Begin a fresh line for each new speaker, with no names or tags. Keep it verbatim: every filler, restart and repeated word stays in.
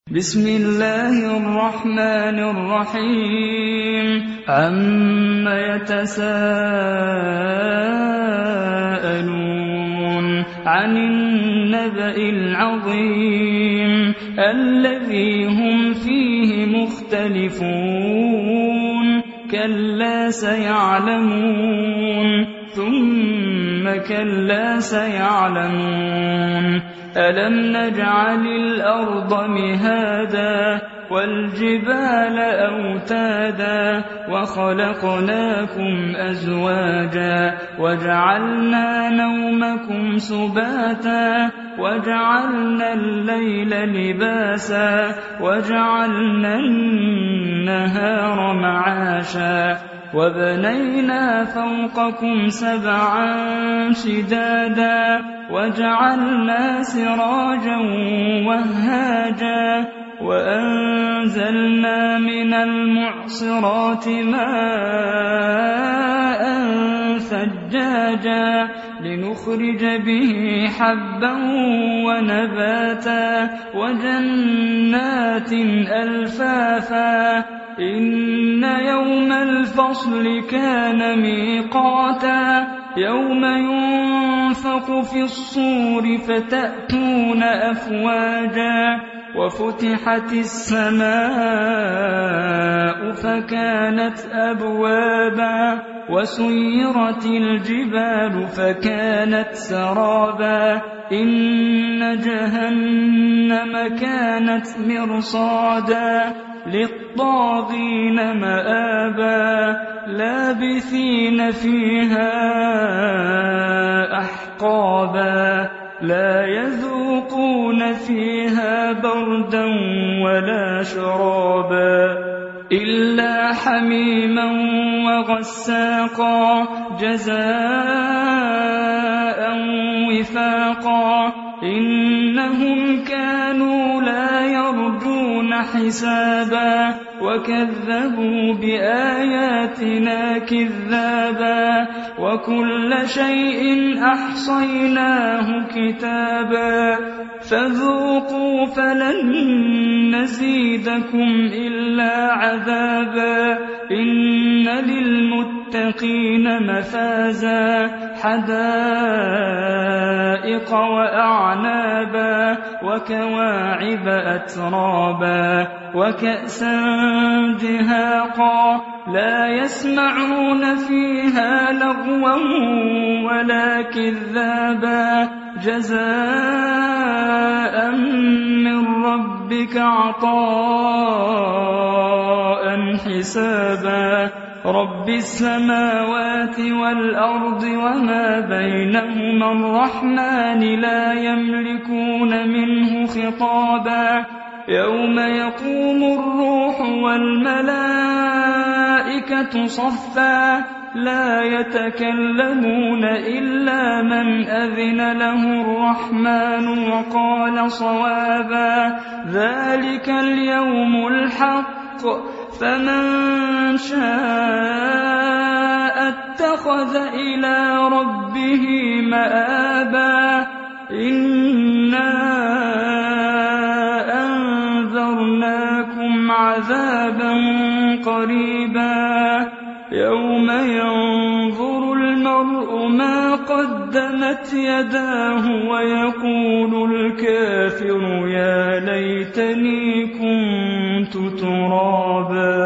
بسم الله الرحمن الرحيم عم يتساءلون عن النبأ العظيم الذي هم فيه مختلفون كلا سيعلمون ثم كلا سيعلمون ألم نجعل الأرض مهادا والجبال أوتادا وخلقناكم أزواجا وجعلنا نومكم سباتا وجعلنا الليل لباسا وجعلنا النهار معاشا وبنينا فوقكم سبعا شدادا وجعلنا سراجا وهاجا وأنزلنا من المعصرات ماء ثجاجا لنخرج به حبا ونباتا وجنات ألفافا إن يوم الفصل كان ميقاتا يوم ينفق في الصور فتأتون أفواجا وفتحت السماء فكانت أبوابا وسيرت الجبال فكانت سرابا إن جهنم كانت مرصادا للطاغين مآبا لابثين فيها أحقابا لا يذوقون فيها بردا ولا شرابا إلا حميما وغساقا جزاء وفاقا إنهم كانوا لا يرجون حسابا وكذبوا بآياتنا كذابا وكل شيء أحصيناه كتابا فذوقوا فلن نزيدكم إلا عذابا إن للمتقين مفازا حدائق وأعنابا وكواعب أترابا وكأسا دهاقا لا يسمعون فيها لغوا ولا كذابا جزاء من ربك عطاء حسابا رب السماوات والأرض وما بينهما الرحمن لا يملكون منه خطابا يوم يقوم الروح والملائكة صفا لا يتكلمون إلا من أذن له الرحمن وقال صوابا ذلك اليوم الحق فمن شاء اتخذ إلى ربه مآبا إنا أنذرناكم عذابا قريبا يوم ينظر المرء ما قدمت يداه ويقول الكافر يا ليتني كنت ترابا.